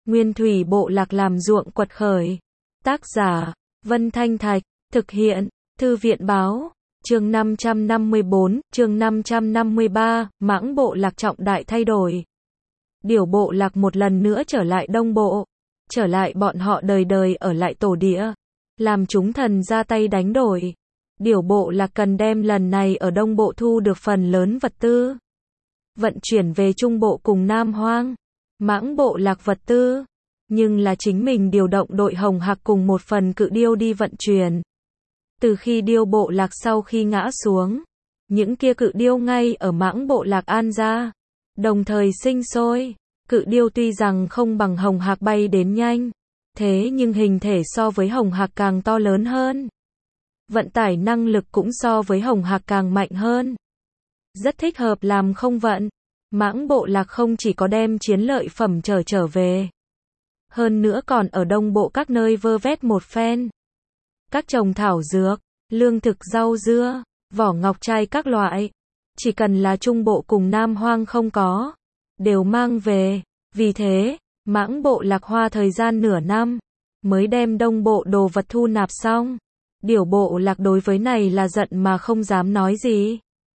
Nguyên thủy bộ lạc làm ruộng quật khởi. Tác giả, Vân Thanh Thạch, thực hiện, Thư viện Báo. Chương 554, chương 553, Mãng bộ lạc trọng đại thay đổi. Điểu bộ lạc một lần nữa trở lại Đông Bộ. Trở lại bọn họ đời đời ở lại tổ địa. Làm chúng thần ra tay đánh đổi. Điểu bộ lạc cần đem lần này ở Đông Bộ thu được phần lớn vật tư. Vận chuyển về Trung Bộ cùng Nam Hoang. Mãng bộ lạc vật tư. Nhưng là chính mình điều động đội hồng hạc cùng một phần cự điêu đi vận chuyển. Từ khi điêu bộ lạc sau khi ngã xuống, những kia cự điêu ngay ở mãng bộ lạc an ra, đồng thời sinh sôi. Cự điêu tuy rằng không bằng hồng hạc bay đến nhanh, thế nhưng hình thể so với hồng hạc càng to lớn hơn. Vận tải năng lực cũng so với hồng hạc càng mạnh hơn. Rất thích hợp làm không vận. Mãng bộ lạc không chỉ có đem chiến lợi phẩm trở về, hơn nữa còn ở Đông Bộ các nơi vơ vét một phen. Các trồng thảo dược, lương thực rau dưa, vỏ ngọc trai các loại, chỉ cần là Trung Bộ cùng Nam Hoang không có, đều mang về. Vì thế, mãng bộ lạc hoa thời gian nửa năm, mới đem Đông Bộ đồ vật thu nạp xong. Điểu bộ lạc đối với này là giận mà không dám nói gì.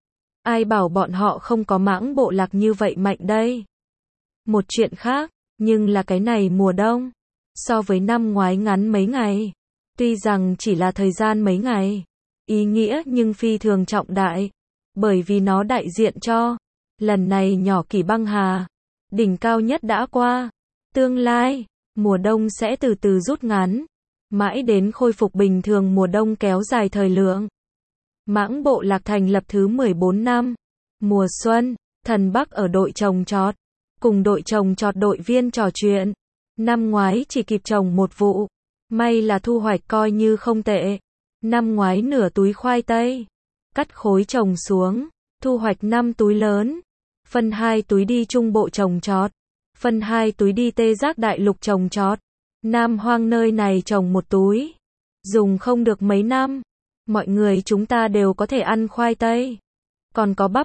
Ai bảo bọn họ không có mãng bộ lạc như vậy mạnh đây. Một chuyện khác, nhưng là cái này mùa đông, so với năm ngoái ngắn mấy ngày. Tuy rằng chỉ là thời gian mấy ngày, ý nghĩa nhưng phi thường trọng đại, bởi vì nó đại diện cho, lần này nhỏ Kỷ băng hà, đỉnh cao nhất đã qua. Tương lai, mùa đông sẽ từ từ rút ngắn, mãi đến khôi phục bình thường mùa đông kéo dài thời lượng. Mãng bộ lạc thành lập thứ 14 năm. Mùa xuân, Thần Bắc ở đội trồng trọt, cùng đội trồng trọt đội viên trò chuyện. Năm ngoái chỉ kịp trồng một vụ, may là thu hoạch coi như không tệ. Năm ngoái nửa túi khoai tây, cắt khối trồng xuống, thu hoạch 5 túi lớn. Phân 2 túi đi Trung Bộ trồng trọt, phân 2 túi đi Tê Giác Đại Lục trồng trọt. Nam Hoang nơi này trồng một túi, dùng không được mấy năm. Mọi người chúng ta đều có thể ăn khoai tây. Còn có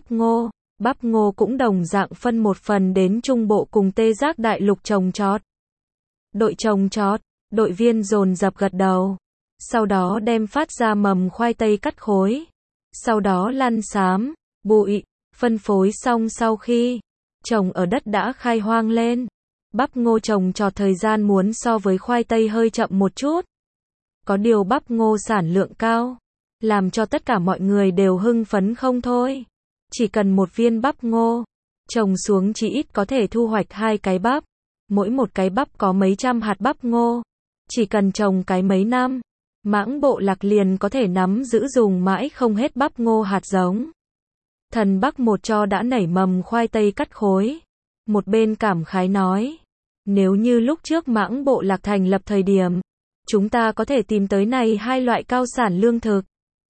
bắp ngô cũng đồng dạng phân một phần đến Trung Bộ cùng Tê Giác Đại Lục trồng trọt. Đội trồng trọt, đội viên dồn dập gật đầu. Sau đó đem phát ra mầm khoai tây cắt khối. Sau đó lăn xám, bụi, phân phối xong sau khi trồng ở đất đã khai hoang lên. Bắp ngô trồng trọt thời gian muốn so với khoai tây hơi chậm một chút. Có điều bắp ngô sản lượng cao, làm cho tất cả mọi người đều hưng phấn không thôi. Chỉ cần một viên bắp ngô, trồng xuống chỉ ít có thể thu hoạch 2 cái bắp. Mỗi một cái bắp có mấy trăm hạt bắp ngô. Chỉ cần trồng cái mấy năm, mãng bộ lạc liền có thể nắm giữ dùng mãi không hết bắp ngô hạt giống. Thần Bắc một cho đã nảy mầm khoai tây cắt khối. Một bên cảm khái nói, nếu như lúc trước mãng bộ lạc thành lập thời điểm, chúng ta có thể tìm tới này 2 loại cao sản lương thực.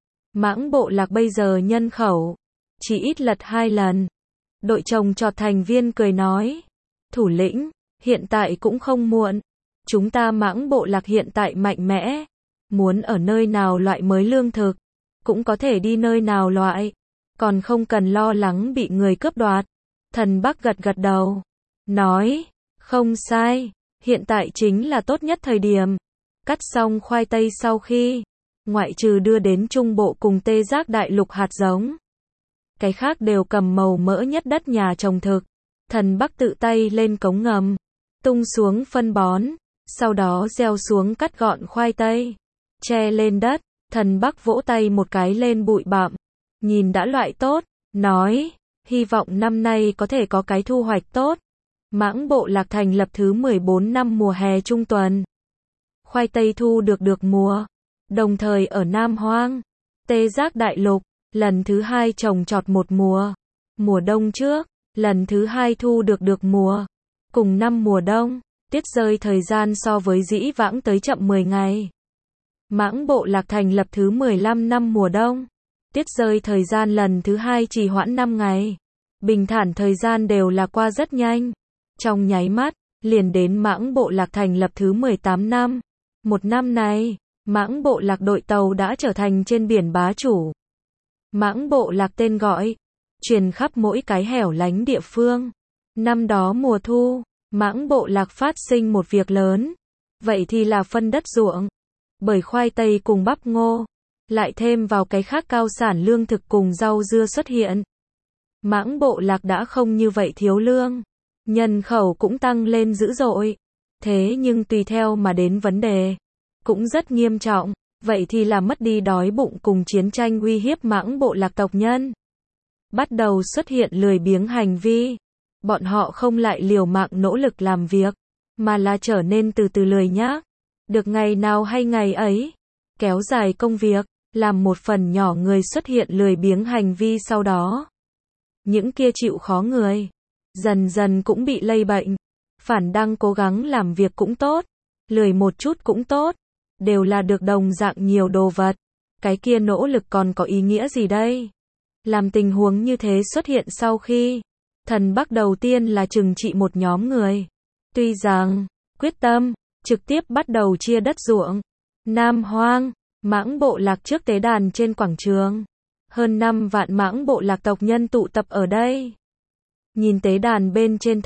Mãng bộ lạc bây giờ nhân khẩu chỉ ít lật 2 lần. Đội trồng trọt thành viên cười nói, thủ lĩnh, hiện tại cũng không muộn. Chúng ta mãng bộ lạc hiện tại mạnh mẽ. Muốn ở nơi nào loại mới lương thực, cũng có thể đi nơi nào loại. Còn không cần lo lắng bị người cướp đoạt. Thần Bắc gật gật đầu, nói, không sai, hiện tại chính là tốt nhất thời điểm. Cắt xong khoai tây sau khi, ngoại trừ đưa đến Trung Bộ cùng Tê Giác Đại Lục hạt giống, cái khác đều cầm màu mỡ nhất đất nhà trồng thực. Thần Bắc tự tay lên cống ngầm, tung xuống phân bón, sau đó gieo xuống cắt gọn khoai tây, che lên đất. Thần Bắc vỗ tay một cái lên bụi bặm, nhìn đã loại tốt, nói, hy vọng năm nay có thể có cái thu hoạch tốt. Mãng bộ lạc thành lập thứ 14 năm mùa hè trung tuần. Khoai tây thu được mùa. Đồng thời ở Nam Hoang, Tê Giác Đại Lục, lần thứ 2 trồng trọt một mùa. Mùa đông trước, lần thứ 2 thu được mùa. Cùng năm mùa đông, tiết rơi thời gian so với dĩ vãng tới chậm 10 ngày. Mãng bộ lạc thành lập thứ 15 năm mùa đông. Tiết rơi thời gian lần thứ 2 trì hoãn 5 ngày. Bình thản thời gian đều là qua rất nhanh. Trong nháy mắt, liền đến mãng bộ lạc thành lập thứ 18 năm. Một năm này, mãng bộ lạc đội tàu đã trở thành trên biển bá chủ. Mãng bộ lạc tên gọi, truyền khắp mỗi cái hẻo lánh địa phương. Năm đó mùa thu, Mãng Bộ Lạc phát sinh một việc lớn. Vậy thì là phân đất ruộng. Bởi khoai tây cùng bắp ngô, lại thêm vào cái khác cao sản lương thực cùng rau dưa xuất hiện. Mãng Bộ Lạc đã không như vậy thiếu lương. Nhân khẩu cũng tăng lên dữ dội. Thế nhưng tùy theo mà đến vấn đề, cũng rất nghiêm trọng. Vậy thì là mất đi đói bụng cùng chiến tranh uy hiếp Mãng Bộ Lạc tộc nhân. Bắt đầu xuất hiện lười biếng hành vi. Bọn họ không lại liều mạng nỗ lực làm việc, mà là trở nên từ từ lười nhác. Được ngày nào hay ngày ấy. Kéo dài công việc, làm một phần nhỏ người xuất hiện lười biếng hành vi sau đó. Những kia chịu khó người, dần dần cũng bị lây bệnh. Phản đang cố gắng làm việc cũng tốt, lười một chút cũng tốt. Đều là được đồng dạng nhiều đồ vật. Cái kia nỗ lực còn có ý nghĩa gì đây? Làm tình huống như thế xuất hiện sau khi Thần Bắc đầu tiên là trừng trị một nhóm người. Tuy rằng, quyết tâm, trực tiếp bắt đầu chia đất ruộng. Nam Hoang, Mãng Bộ Lạc trước tế đàn trên quảng trường. Hơn 5 vạn Mãng Bộ Lạc tộc nhân tụ tập ở đây. Nhìn tế đàn bên trên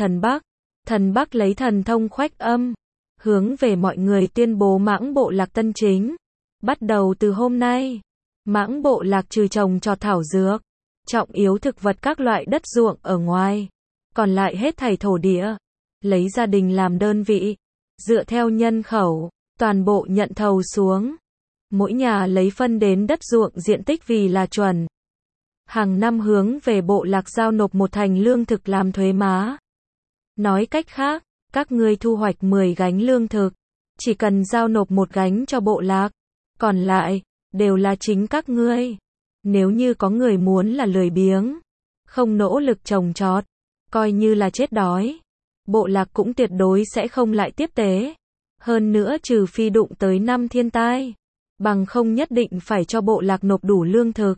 Thần Bắc lấy thần thông khoách âm, hướng về mọi người tuyên bố Mãng Bộ Lạc tân chính. Bắt đầu từ hôm nay, Mãng Bộ Lạc trừ trồng trọt thảo dược, trọng yếu thực vật các loại đất ruộng ở ngoài, còn lại hết thảy thổ địa, lấy gia đình làm đơn vị, dựa theo nhân khẩu, toàn bộ nhận thầu xuống. Mỗi nhà lấy phân đến đất ruộng diện tích vì là chuẩn. Hàng năm hướng về bộ lạc giao nộp một thành lương thực làm thuế má. Nói cách khác, các ngươi thu hoạch 10 gánh lương thực, chỉ cần giao nộp một gánh cho bộ lạc, còn lại đều là chính các ngươi. Nếu như có người muốn là lười biếng, không nỗ lực trồng trọt, coi như là chết đói, bộ lạc cũng tuyệt đối sẽ không lại tiếp tế. Hơn nữa trừ phi đụng tới 5 thiên tai, bằng không nhất định phải cho bộ lạc nộp đủ lương thực.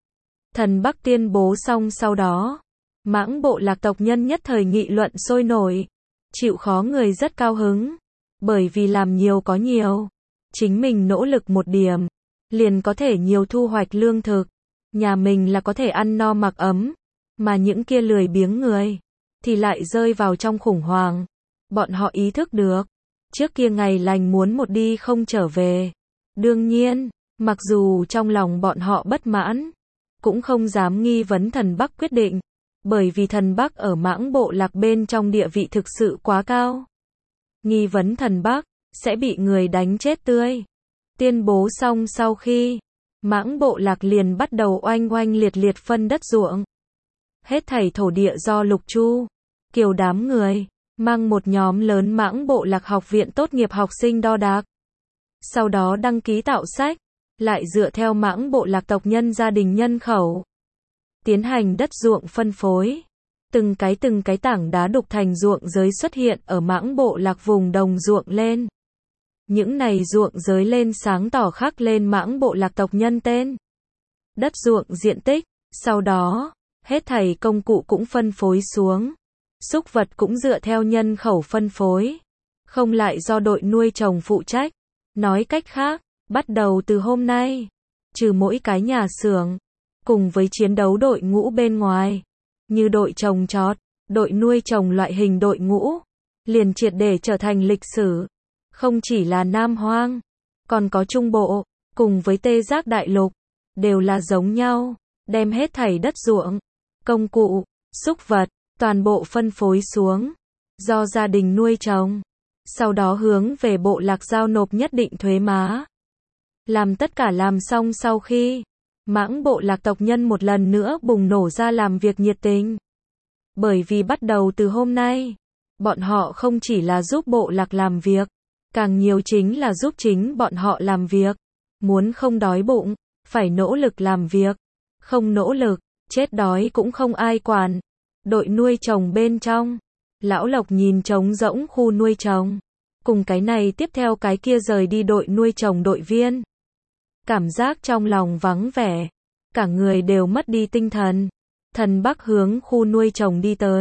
Thần Bắc tuyên bố xong sau đó, Mãng Bộ Lạc tộc nhân nhất thời nghị luận sôi nổi. Chịu khó người rất cao hứng, bởi vì làm nhiều có nhiều, chính mình nỗ lực một điểm, liền có thể nhiều thu hoạch lương thực, nhà mình là có thể ăn no mặc ấm, mà những kia lười biếng người, thì lại rơi vào trong khủng hoảng. Bọn họ ý thức được, trước kia ngày lành muốn một đi không trở về. Đương nhiên, mặc dù trong lòng bọn họ bất mãn, cũng không dám nghi vấn Thần Bắc quyết định, bởi vì Thần Bắc ở Mãng Bộ Lạc bên trong địa vị thực sự quá cao. Nghi vấn Thần Bắc, sẽ bị người đánh chết tươi. Tuyên bố xong sau khi, Mãng Bộ Lạc liền bắt đầu oanh oanh liệt liệt phân đất ruộng. Hết thảy thổ địa do Lục Chu, Kiều đám người, mang một nhóm lớn Mãng Bộ Lạc học viện tốt nghiệp học sinh đo đạc. Sau đó đăng ký tạo sách, lại dựa theo Mãng Bộ Lạc tộc nhân gia đình nhân khẩu, tiến hành đất ruộng phân phối. Từng cái tảng đá đục thành ruộng giới xuất hiện ở Mãng Bộ Lạc vùng đồng ruộng lên. Những này ruộng giới lên sáng tỏ khắc lên Mãng Bộ Lạc tộc nhân tên, đất ruộng diện tích, sau đó, hết thảy công cụ cũng phân phối xuống. Súc vật cũng dựa theo nhân khẩu phân phối, không lại do đội nuôi trồng phụ trách. Nói cách khác, bắt đầu từ hôm nay, trừ mỗi cái nhà xưởng, cùng với chiến đấu đội ngũ bên ngoài, như đội trồng trọt, đội nuôi trồng loại hình đội ngũ, liền triệt để trở thành lịch sử. Không chỉ là Nam Hoang, còn có Trung Bộ, cùng với Tê Giác Đại Lục, đều là giống nhau, đem hết thảy đất ruộng, công cụ, súc vật, toàn bộ phân phối xuống, do gia đình nuôi trồng, sau đó hướng về bộ lạc giao nộp nhất định thuế má. Làm tất cả làm xong sau khi, Mãng Bộ Lạc tộc nhân một lần nữa bùng nổ ra làm việc nhiệt tình. Bởi vì bắt đầu từ hôm nay, bọn họ không chỉ là giúp bộ lạc làm việc, càng nhiều chính là giúp chính bọn họ làm việc. Muốn không đói bụng, phải nỗ lực làm việc. Không nỗ lực, chết đói cũng không ai quản. Đội nuôi trồng bên trong, Lão Lộc nhìn trống rỗng khu nuôi trồng, cùng cái này tiếp theo cái kia rời đi đội nuôi trồng đội viên. Cảm giác trong lòng vắng vẻ, cả người đều mất đi tinh thần. Thần Bắc hướng khu nuôi trồng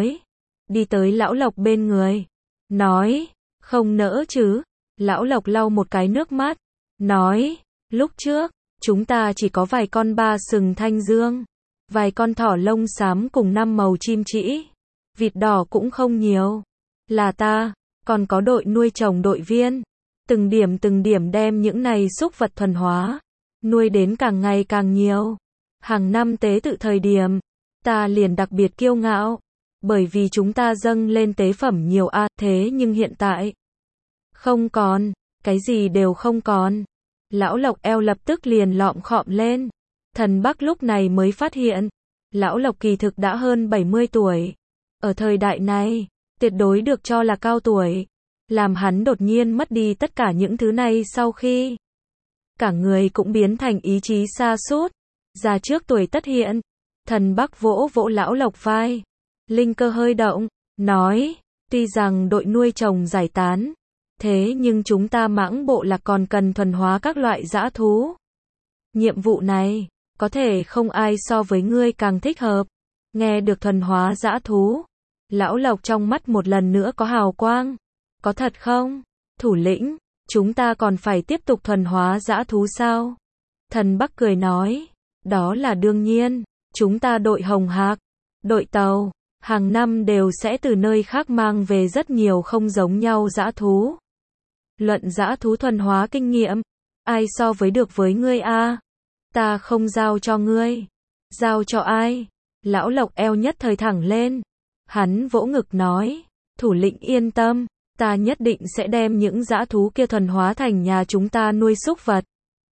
đi tới Lão Lộc bên người, nói, không nỡ chứ. Lão Lộc lau một cái nước mắt, nói, lúc trước, chúng ta chỉ có vài con ba sừng thanh dương, vài con thỏ lông xám cùng 5 màu chim trĩ, vịt đỏ cũng không nhiều. là ta, còn có đội nuôi trồng đội viên. Từng điểm đem những này súc vật thuần hóa, nuôi đến càng ngày càng nhiều. Hàng năm tế tự thời điểm, ta liền đặc biệt kiêu ngạo, bởi vì chúng ta dâng lên tế phẩm nhiều thế nhưng hiện tại, không còn, cái gì đều không còn. Lão Lộc eo lập tức liền lọm khọm lên. Thần Bắc lúc này mới phát hiện, Lão Lộc kỳ thực đã hơn 70 tuổi. Ở thời đại này, tuyệt đối được cho là cao tuổi. Làm hắn đột nhiên mất đi tất cả những thứ này sau khi cả người cũng biến thành ý chí sa sút, già trước tuổi tất hiện. Thần Bắc vỗ vỗ Lão Lộc vai, linh cơ hơi động, nói, tuy rằng đội nuôi trồng giải tán, thế nhưng chúng ta Mãng Bộ Lạc còn cần thuần hóa các loại dã thú. Nhiệm vụ này, có thể không ai so với ngươi càng thích hợp. Nghe được thuần hóa dã thú, Lão Lộc trong mắt một lần nữa có hào quang. Có thật không? Thủ lĩnh, chúng ta còn phải tiếp tục thuần hóa dã thú sao? Thần Bắc cười nói, đó là đương nhiên, chúng ta đội Hồng Hạc, đội tàu, hàng năm đều sẽ từ nơi khác mang về rất nhiều không giống nhau dã thú. Luận dã thú thuần hóa kinh nghiệm, ai so với được với ngươi a? Ta không giao cho ngươi. Giao cho ai? Lão Lộc eo nhất thời thẳng lên. Hắn vỗ ngực nói, thủ lĩnh yên tâm, ta nhất định sẽ đem những dã thú kia thuần hóa thành nhà chúng ta nuôi súc vật.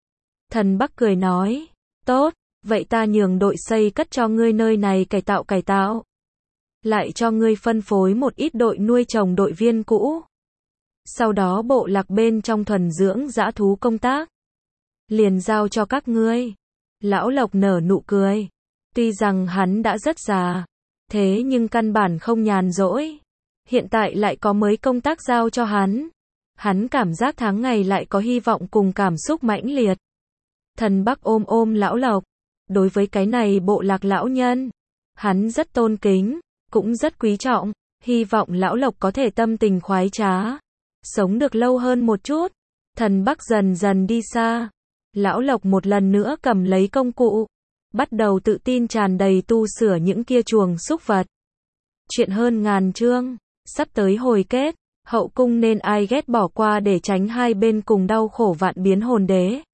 Thần Bắc cười nói, tốt, vậy ta nhường đội xây cất cho ngươi nơi này cải tạo. Lại cho ngươi phân phối một ít đội nuôi trồng đội viên cũ. Sau đó bộ lạc bên trong thuần dưỡng dã thú công tác, liền giao cho các ngươi. Lão Lộc nở nụ cười. Tuy rằng hắn đã rất già, thế nhưng căn bản không nhàn rỗi. Hiện tại lại có mới công tác giao cho hắn. Hắn cảm giác tháng ngày lại có hy vọng cùng cảm xúc mãnh liệt. Thần Bắc ôm Lão Lộc. Đối với cái này bộ lạc lão nhân, hắn rất tôn kính, cũng rất quý trọng. Hy vọng Lão Lộc có thể tâm tình khoái trá, sống được lâu hơn một chút. Thần Bắc dần dần đi xa. Lão Lộc một lần nữa cầm lấy công cụ, bắt đầu tự tin tràn đầy tu sửa những kia chuồng súc vật. Chuyện hơn ngàn chương, sắp tới hồi kết, hậu cung nên ai ghét bỏ qua để tránh hai bên cùng đau khổ vạn biến hồn đế.